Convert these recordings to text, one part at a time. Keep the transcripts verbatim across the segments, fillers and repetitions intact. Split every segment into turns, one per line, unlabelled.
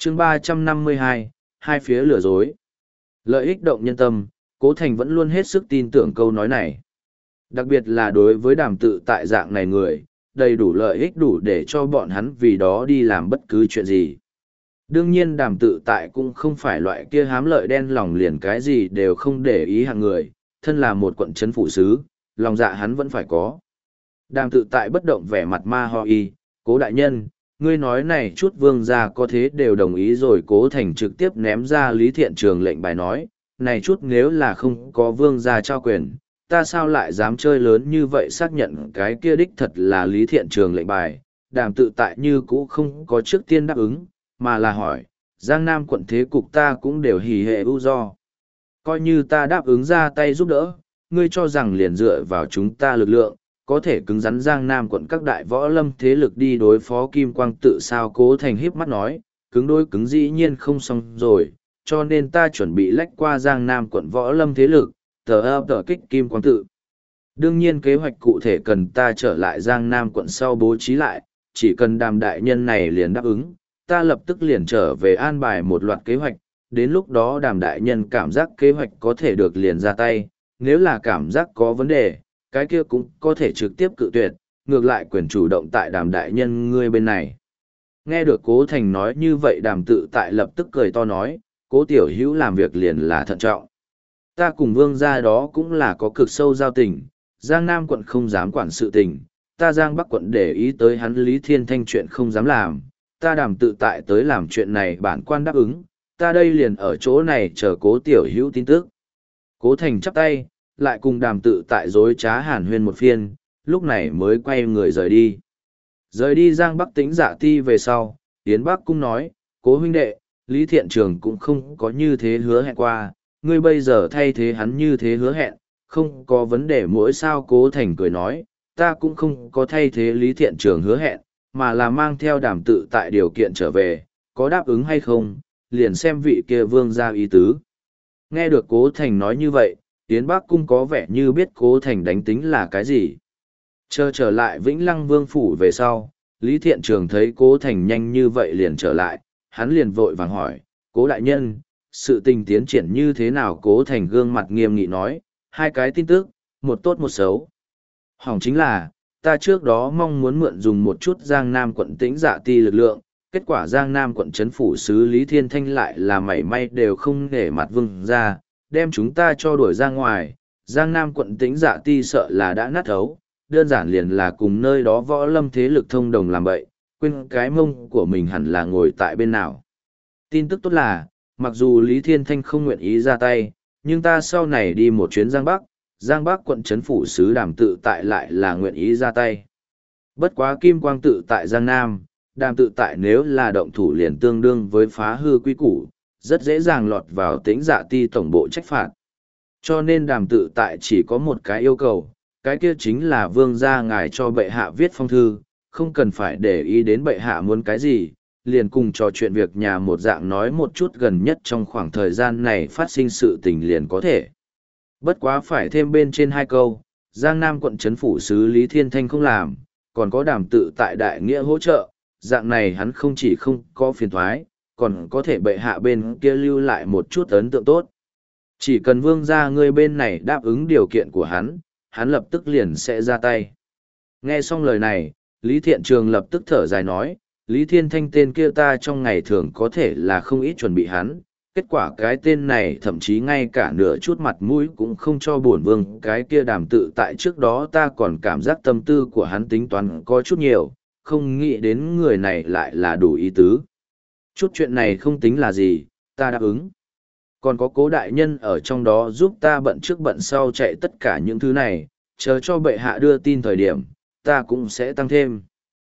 chương ba trăm năm mươi hai, hai phía lừa dối. Lợi ích động nhân tâm, Cố Thành vẫn luôn hết sức tin tưởng câu nói này. Đặc biệt là đối với đàm tự tại dạng này người, đầy đủ lợi ích đủ để cho bọn hắn vì đó đi làm bất cứ chuyện gì. Đương nhiên đàm tự tại cũng không phải loại kia hám lợi đen lòng liền cái gì đều không để ý hạng người, thân là một quận trấn phủ sứ, lòng dạ hắn vẫn phải có. Đàm tự tại bất động vẻ mặt ma ho y, Cố đại nhân, ngươi nói này chút vương gia có thế đều đồng ý rồi. Cố Thành trực tiếp ném ra Lý Thiện Trường lệnh bài nói, này chút nếu là không có vương gia trao quyền, ta sao lại dám chơi lớn như vậy. Xác nhận cái kia đích thật là Lý Thiện Trường lệnh bài, đàm tự tại như cũ không có trước tiên đáp ứng, mà là hỏi, Giang Nam quận thế cục ta cũng đều hỉ hệ ưu do. Coi như ta đáp ứng ra tay giúp đỡ, ngươi cho rằng liền dựa vào chúng ta lực lượng, có thể cứng rắn Giang Nam quận các đại võ lâm thế lực đi đối phó Kim Quang tự sao. Cố Thành híp mắt nói, cứng đối cứng dĩ nhiên không xong rồi, cho nên ta chuẩn bị lách qua Giang Nam quận võ lâm thế lực, tờ ấp tờ kích Kim Quang tự. Đương nhiên kế hoạch cụ thể cần ta trở lại Giang Nam quận sau bố trí lại, chỉ cần đàm đại nhân này liền đáp ứng, ta lập tức liền trở về an bài một loạt kế hoạch, đến lúc đó đàm đại nhân cảm giác kế hoạch có thể được liền ra tay, nếu là cảm giác có vấn đề, cái kia cũng có thể trực tiếp cự tuyệt, ngược lại quyền chủ động tại đàm đại nhân ngươi bên này. Nghe được Cố Thành nói như vậy đàm tự tại lập tức cười to nói, Cố tiểu hữu làm việc liền là thận trọng. Ta cùng vương gia đó cũng là có cực sâu giao tình, Giang Nam quận không dám quản sự tình, ta Giang Bắc quận để ý tới hắn Lý Thiên Thanh chuyện không dám làm, ta đàm tự tại tới làm chuyện này bản quan đáp ứng, ta đây liền ở chỗ này chờ Cố tiểu hữu tin tức. Cố Thành chắp tay, lại cùng đàm tự tại dối trá hàn huyên một phiên, lúc này mới quay người rời đi. Rời đi Giang Bắc Tĩnh Dạ Ti về sau, Yến Bắc Cung nói, Cố huynh đệ, Lý Thiện Trường cũng không có như thế hứa hẹn qua, ngươi bây giờ thay thế hắn như thế hứa hẹn, không có vấn đề mỗi sao. Cố Thành cười nói, ta cũng không có thay thế Lý Thiện Trường hứa hẹn, mà là mang theo đàm tự tại điều kiện trở về, có đáp ứng hay không, liền xem vị kia vương gia ý tứ. Nghe được Cố Thành nói như vậy, Yến Bắc Cung có vẻ như biết Cố Thành đánh tính là cái gì. Chờ trở lại Vĩnh Lăng Vương Phủ về sau, Lý Thiện Trường thấy Cố Thành nhanh như vậy liền trở lại, hắn liền vội vàng hỏi, Cố đại nhân, sự tình tiến triển như thế nào? Cố Thành gương mặt nghiêm nghị nói, hai cái tin tức, một tốt một xấu. Hỏng chính là, ta trước đó mong muốn mượn dùng một chút Giang Nam quận Tĩnh Dạ Ti lực lượng, kết quả Giang Nam quận trấn phủ sứ Lý Thiên Thanh lại là mảy may đều không nể mặt vương ra, đem chúng ta cho đuổi ra ngoài. Giang Nam quận Tĩnh Dạ Ti sợ là đã nát thấu, đơn giản liền là cùng nơi đó võ lâm thế lực thông đồng làm bậy, quên cái mông của mình hẳn là ngồi tại bên nào. Tin tức tốt là, mặc dù Lý Thiên Thanh không nguyện ý ra tay, nhưng ta sau này đi một chuyến Giang Bắc, Giang Bắc quận trấn phủ sứ đàm tự tại lại là nguyện ý ra tay. Bất quá Kim Quang tự tại Giang Nam, đàm tự tại nếu là động thủ liền tương đương với phá hư quy củ, rất dễ dàng lọt vào Tĩnh Dạ Ti tổng bộ trách phạt. Cho nên đàm tự tại chỉ có một cái yêu cầu, cái kia chính là vương gia ngài cho bệ hạ viết phong thư, không cần phải để ý đến bệ hạ muốn cái gì, liền cùng trò chuyện việc nhà một dạng nói một chút gần nhất trong khoảng thời gian này phát sinh sự tình liền có thể. Bất quá phải thêm bên trên hai câu, Giang Nam quận trấn phủ sứ Lý Thiên Thanh không làm, còn có đàm tự tại đại nghĩa hỗ trợ, dạng này hắn không chỉ không có phiền thoái, còn có thể bệ hạ bên kia lưu lại một chút ấn tượng tốt. Chỉ cần vương gia ngươi bên này đáp ứng điều kiện của hắn, hắn lập tức liền sẽ ra tay. Nghe xong lời này, Lý Thiện Trường lập tức thở dài nói, Lý Thiên Thanh tên kia ta trong ngày thường có thể là không ít chuẩn bị hắn, kết quả cái tên này thậm chí ngay cả nửa chút mặt mũi cũng không cho bổn vương. Cái kia đàm tự tại trước đó ta còn cảm giác tâm tư của hắn tính toán có chút nhiều, không nghĩ đến người này lại là đủ ý tứ. Chút chuyện này không tính là gì, ta đáp ứng. Còn có Cố đại nhân ở trong đó giúp ta bận trước bận sau chạy tất cả những thứ này, chờ cho bệ hạ đưa tin thời điểm, ta cũng sẽ tăng thêm.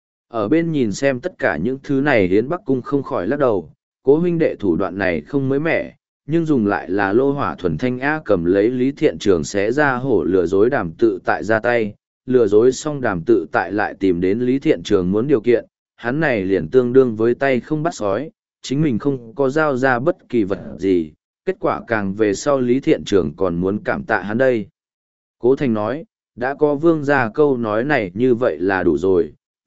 Ở bên nhìn xem tất cả những thứ này Yến Bắc Cung không khỏi lắc đầu, Cố huynh đệ thủ đoạn này không mới mẻ, nhưng dùng lại là lô hỏa thuần thanh á. Cầm lấy Lý Thiện Trường xé ra hổ lừa dối đàm tự tại ra tay, lừa dối xong đàm tự tại lại tìm đến Lý Thiện Trường muốn điều kiện, hắn này liền tương đương với tay không bắt sói, chính mình không có giao ra bất kỳ vật gì, kết quả càng về sau Lý Thiện Trường còn muốn cảm tạ hắn đây. Cố Thành nói, đã có vương gia câu nói này như vậy là đủ rồi,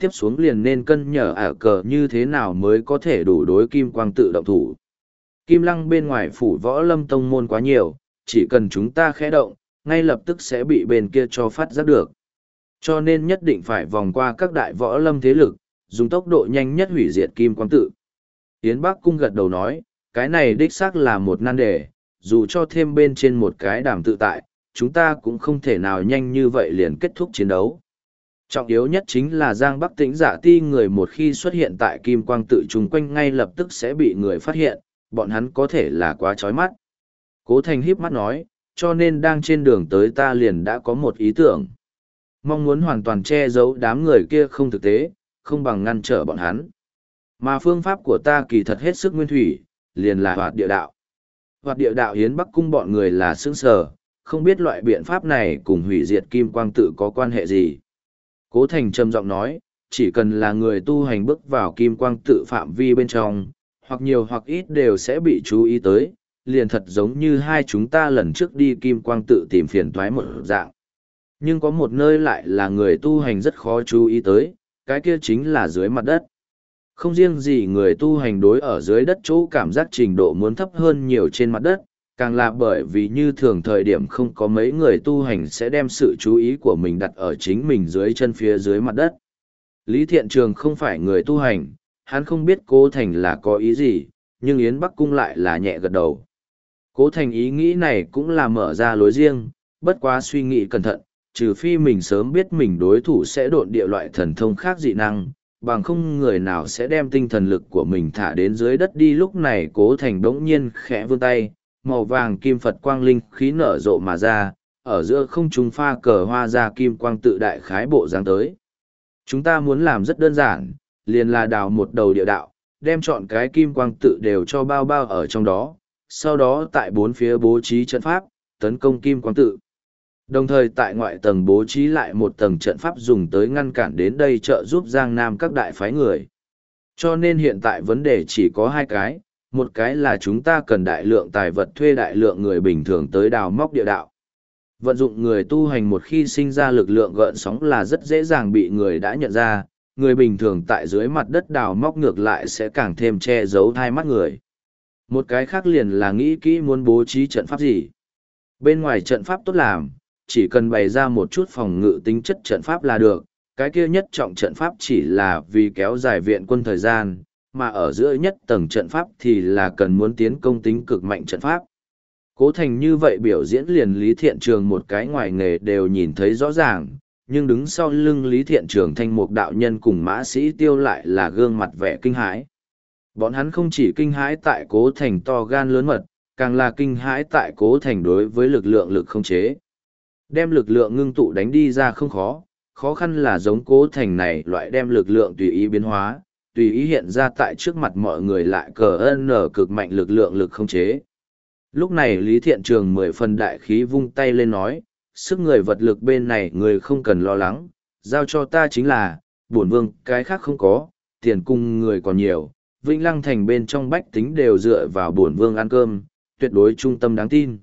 tiếp xuống liền nên cân nhở ả cờ như thế nào mới có thể đủ đối kim quang tự động thủ. Kim lăng bên ngoài phủ võ lâm tông môn quá nhiều, chỉ cần chúng ta khẽ động, ngay lập tức sẽ bị bên kia cho phát giác được. Cho nên nhất định phải vòng qua các đại võ lâm thế lực, dùng tốc độ nhanh nhất hủy diệt kim quang tự. Yến Bắc Cung gật đầu nói, cái này đích xác là một nan đề, dù cho thêm bên trên một cái đàm tự tại, chúng ta cũng không thể nào nhanh như vậy liền kết thúc chiến đấu. Trọng yếu nhất chính là Giang Bắc Tĩnh Giả Ti người một khi xuất hiện tại kim quang tự chung quanh ngay lập tức sẽ bị người phát hiện, bọn hắn có thể là quá chói mắt. Cố Thành híp mắt nói, cho nên đang trên đường tới ta liền đã có một ý tưởng. Mong muốn hoàn toàn che giấu đám người kia không thực tế, không bằng ngăn trở bọn hắn. Mà phương pháp của ta kỳ thật hết sức nguyên thủy, liền là hoạt địa đạo. Hoạt địa đạo Hiến Bắc Cung bọn người là sững sờ, không biết loại biện pháp này cùng hủy diệt kim quang tự có quan hệ gì. Cố Thành trầm giọng nói, chỉ cần là người tu hành bước vào kim quang tự phạm vi bên trong, hoặc nhiều hoặc ít đều sẽ bị chú ý tới, liền thật giống như hai chúng ta lần trước đi kim quang tự tìm phiền toái một dạng. Nhưng có một nơi lại là người tu hành rất khó chú ý tới, cái kia chính là dưới mặt đất. Không riêng gì người tu hành đối ở dưới đất chỗ cảm giác trình độ muốn thấp hơn nhiều trên mặt đất, càng là bởi vì như thường thời điểm không có mấy người tu hành sẽ đem sự chú ý của mình đặt ở chính mình dưới chân phía dưới mặt đất. Lý Thiện Trường không phải người tu hành, hắn không biết Cố Thành là có ý gì, nhưng Yến Bắc Cung lại là nhẹ gật đầu. Cố Thành ý nghĩ này cũng là mở ra lối riêng, bất quá suy nghĩ cẩn thận, trừ phi mình sớm biết mình đối thủ sẽ độn địa loại thần thông khác dị năng, bằng không người nào sẽ đem tinh thần lực của mình thả đến dưới đất đi. Lúc này Cố Thành đống nhiên khẽ vươn tay, màu vàng kim Phật quang linh khí nở rộ mà ra, ở giữa không trung pha cờ hoa ra kim quang tự đại khái bộ dáng tới. Chúng ta muốn làm rất đơn giản, liền là đào một đầu địa đạo, đem chọn cái kim quang tự đều cho bao bao ở trong đó, sau đó tại bốn phía bố trí trận pháp, tấn công kim quang tự. Đồng thời tại ngoại tầng bố trí lại một tầng trận pháp dùng tới ngăn cản đến đây trợ giúp Giang Nam các đại phái người. Cho nên hiện tại vấn đề chỉ có hai cái, một cái là chúng ta cần đại lượng tài vật thuê đại lượng người bình thường tới đào móc địa đạo. Vận dụng người tu hành một khi sinh ra lực lượng gợn sóng là rất dễ dàng bị người đã nhận ra, người bình thường tại dưới mặt đất đào móc ngược lại sẽ càng thêm che giấu hai mắt người. Một cái khác liền là nghĩ kỹ muốn bố trí trận pháp gì. Bên ngoài trận pháp tốt làm, chỉ cần bày ra một chút phòng ngự tính chất trận pháp là được, cái kia nhất trọng trận pháp chỉ là vì kéo dài viện quân thời gian, mà ở giữa nhất tầng trận pháp thì là cần muốn tiến công tính cực mạnh trận pháp. Cố Thành như vậy biểu diễn liền Lý Thiện Trường một cái ngoài nghề đều nhìn thấy rõ ràng, nhưng đứng sau lưng Lý Thiện Trường thanh mục đạo nhân cùng mã sĩ tiêu lại là gương mặt vẻ kinh hãi. Bọn hắn không chỉ kinh hãi tại Cố Thành to gan lớn mật, càng là kinh hãi tại Cố Thành đối với lực lượng lực không chế. Đem lực lượng ngưng tụ đánh đi ra không khó, khó khăn là giống Cố Thành này loại đem lực lượng tùy ý biến hóa, tùy ý hiện ra tại trước mặt mọi người lại cờ ân nở cực mạnh lực lượng lực không chế. Lúc này Lý Thiện Trường mười phần đại khí vung tay lên nói, sức người vật lực bên này người không cần lo lắng, giao cho ta chính là, bổn vương cái khác không có, tiền cung người còn nhiều, Vĩnh Lăng thành bên trong bách tính đều dựa vào bổn vương ăn cơm, tuyệt đối trung tâm đáng tin.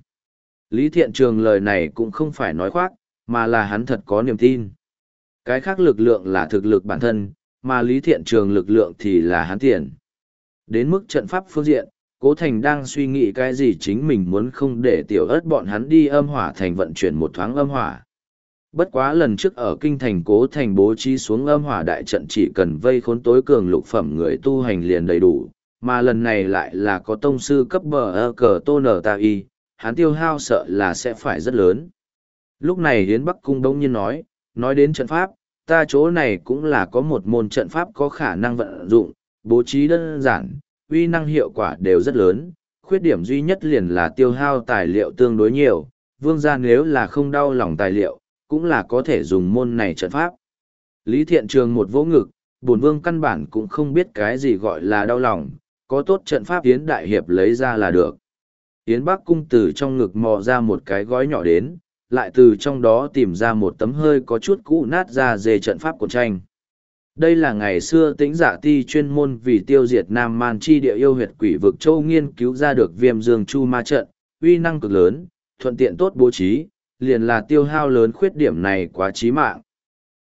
Lý Thiện Trường lời này cũng không phải nói khoác, mà là hắn thật có niềm tin. Cái khác lực lượng là thực lực bản thân, mà Lý Thiện Trường lực lượng thì là hắn tiền. Đến mức trận pháp phương diện, Cố Thành đang suy nghĩ cái gì chính mình muốn không để tiểu ớt bọn hắn đi âm hỏa thành vận chuyển một thoáng âm hỏa. Bất quá lần trước ở kinh thành Cố Thành bố trí xuống âm hỏa đại trận chỉ cần vây khốn tối cường lục phẩm người tu hành liền đầy đủ, mà lần này lại là có tông sư cấp bờ ơ cờ tô nở ta y, hắn tiêu hao sợ là sẽ phải rất lớn. Lúc này Hiến Bắc Cung đông nhiên nói, nói đến trận pháp, ta chỗ này cũng là có một môn trận pháp có khả năng vận dụng, bố trí đơn giản, uy năng hiệu quả đều rất lớn, khuyết điểm duy nhất liền là tiêu hao tài liệu tương đối nhiều, vương gia nếu là không đau lòng tài liệu, cũng là có thể dùng môn này trận pháp. Lý Thiện Trường một vỗ ngực, bổn vương căn bản cũng không biết cái gì gọi là đau lòng, có tốt trận pháp Yến Đại Hiệp lấy ra là được. Yến Bắc Cung từ trong ngực mò ra một cái gói nhỏ đến, lại từ trong đó tìm ra một tấm hơi có chút cũ nát ra dề trận pháp của tranh. Đây là ngày xưa Tĩnh Dạ Ti chuyên môn vì tiêu diệt Nam Man chi địa yêu huyệt quỷ vực châu nghiên cứu ra được Viêm Dương Chu Ma trận, uy năng cực lớn, thuận tiện tốt bố trí, liền là tiêu hao lớn khuyết điểm này quá chí mạng.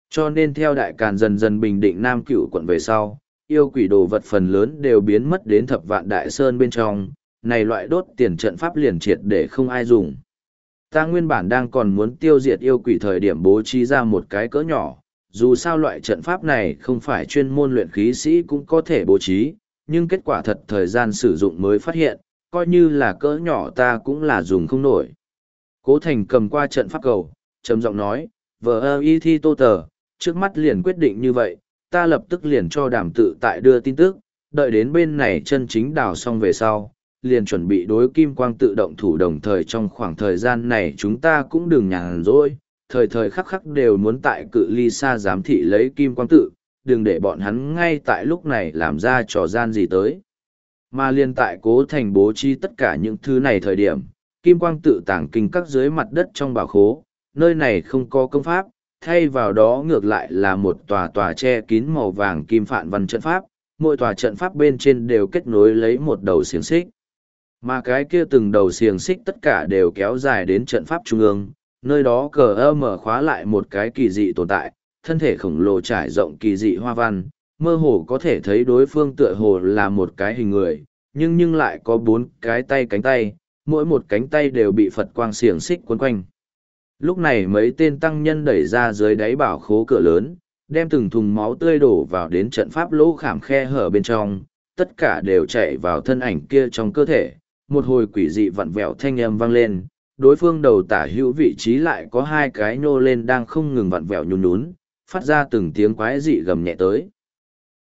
Cho nên theo đại càn dần dần bình định Nam Cửu quận về sau, yêu quỷ đồ vật phần lớn đều biến mất đến thập vạn đại sơn bên trong, này loại đốt tiền trận pháp liền triệt để không ai dùng. Ta nguyên bản đang còn muốn tiêu diệt yêu quỷ thời điểm bố trí ra một cái cỡ nhỏ, dù sao loại trận pháp này không phải chuyên môn luyện khí sĩ cũng có thể bố trí, nhưng kết quả thật thời gian sử dụng mới phát hiện, coi như là cỡ nhỏ ta cũng là dùng không nổi. Cố Thành cầm qua trận pháp cầu, trầm giọng nói, vờ ơ y thi tô tờ, trước mắt liền quyết định như vậy, ta lập tức liền cho đàm tự tại đưa tin tức, đợi đến bên này chân chính đào xong về sau, liền chuẩn bị đối kim quang tự động thủ đồng thời trong khoảng thời gian này chúng ta cũng đừng nhàn rỗi, thời thời khắc khắc đều muốn tại cự ly xa giám thị lấy kim quang tự, đừng để bọn hắn ngay tại lúc này làm ra trò gian gì tới. Mà liên tại Cố Thành bố trí tất cả những thứ này thời điểm, kim quang tự tàng kinh các dưới mặt đất trong bảo khố, nơi này không có công pháp, thay vào đó ngược lại là một tòa tòa che kín màu vàng kim phạn văn trận pháp, mỗi tòa trận pháp bên trên đều kết nối lấy một đầu xiềng xích. Mà cái kia từng đầu xiềng xích tất cả đều kéo dài đến trận pháp trung ương, nơi đó cờ ơ mở khóa lại một cái kỳ dị tồn tại, thân thể khổng lồ trải rộng kỳ dị hoa văn, mơ hồ có thể thấy đối phương tựa hồ là một cái hình người, nhưng nhưng lại có bốn cái tay cánh tay, mỗi một cánh tay đều bị Phật quang xiềng xích quấn quanh. Lúc này mấy tên tăng nhân đẩy ra dưới đáy bảo khố cửa lớn, đem từng thùng máu tươi đổ vào đến trận pháp lỗ khảm khe hở bên trong, tất cả đều chạy vào thân ảnh kia trong cơ thể. Một hồi quỷ dị vặn vẹo thanh âm vang lên, đối phương đầu tả hữu vị trí lại có hai cái nhô lên đang không ngừng vặn vẹo nhún nhún, phát ra từng tiếng quái dị gầm nhẹ tới.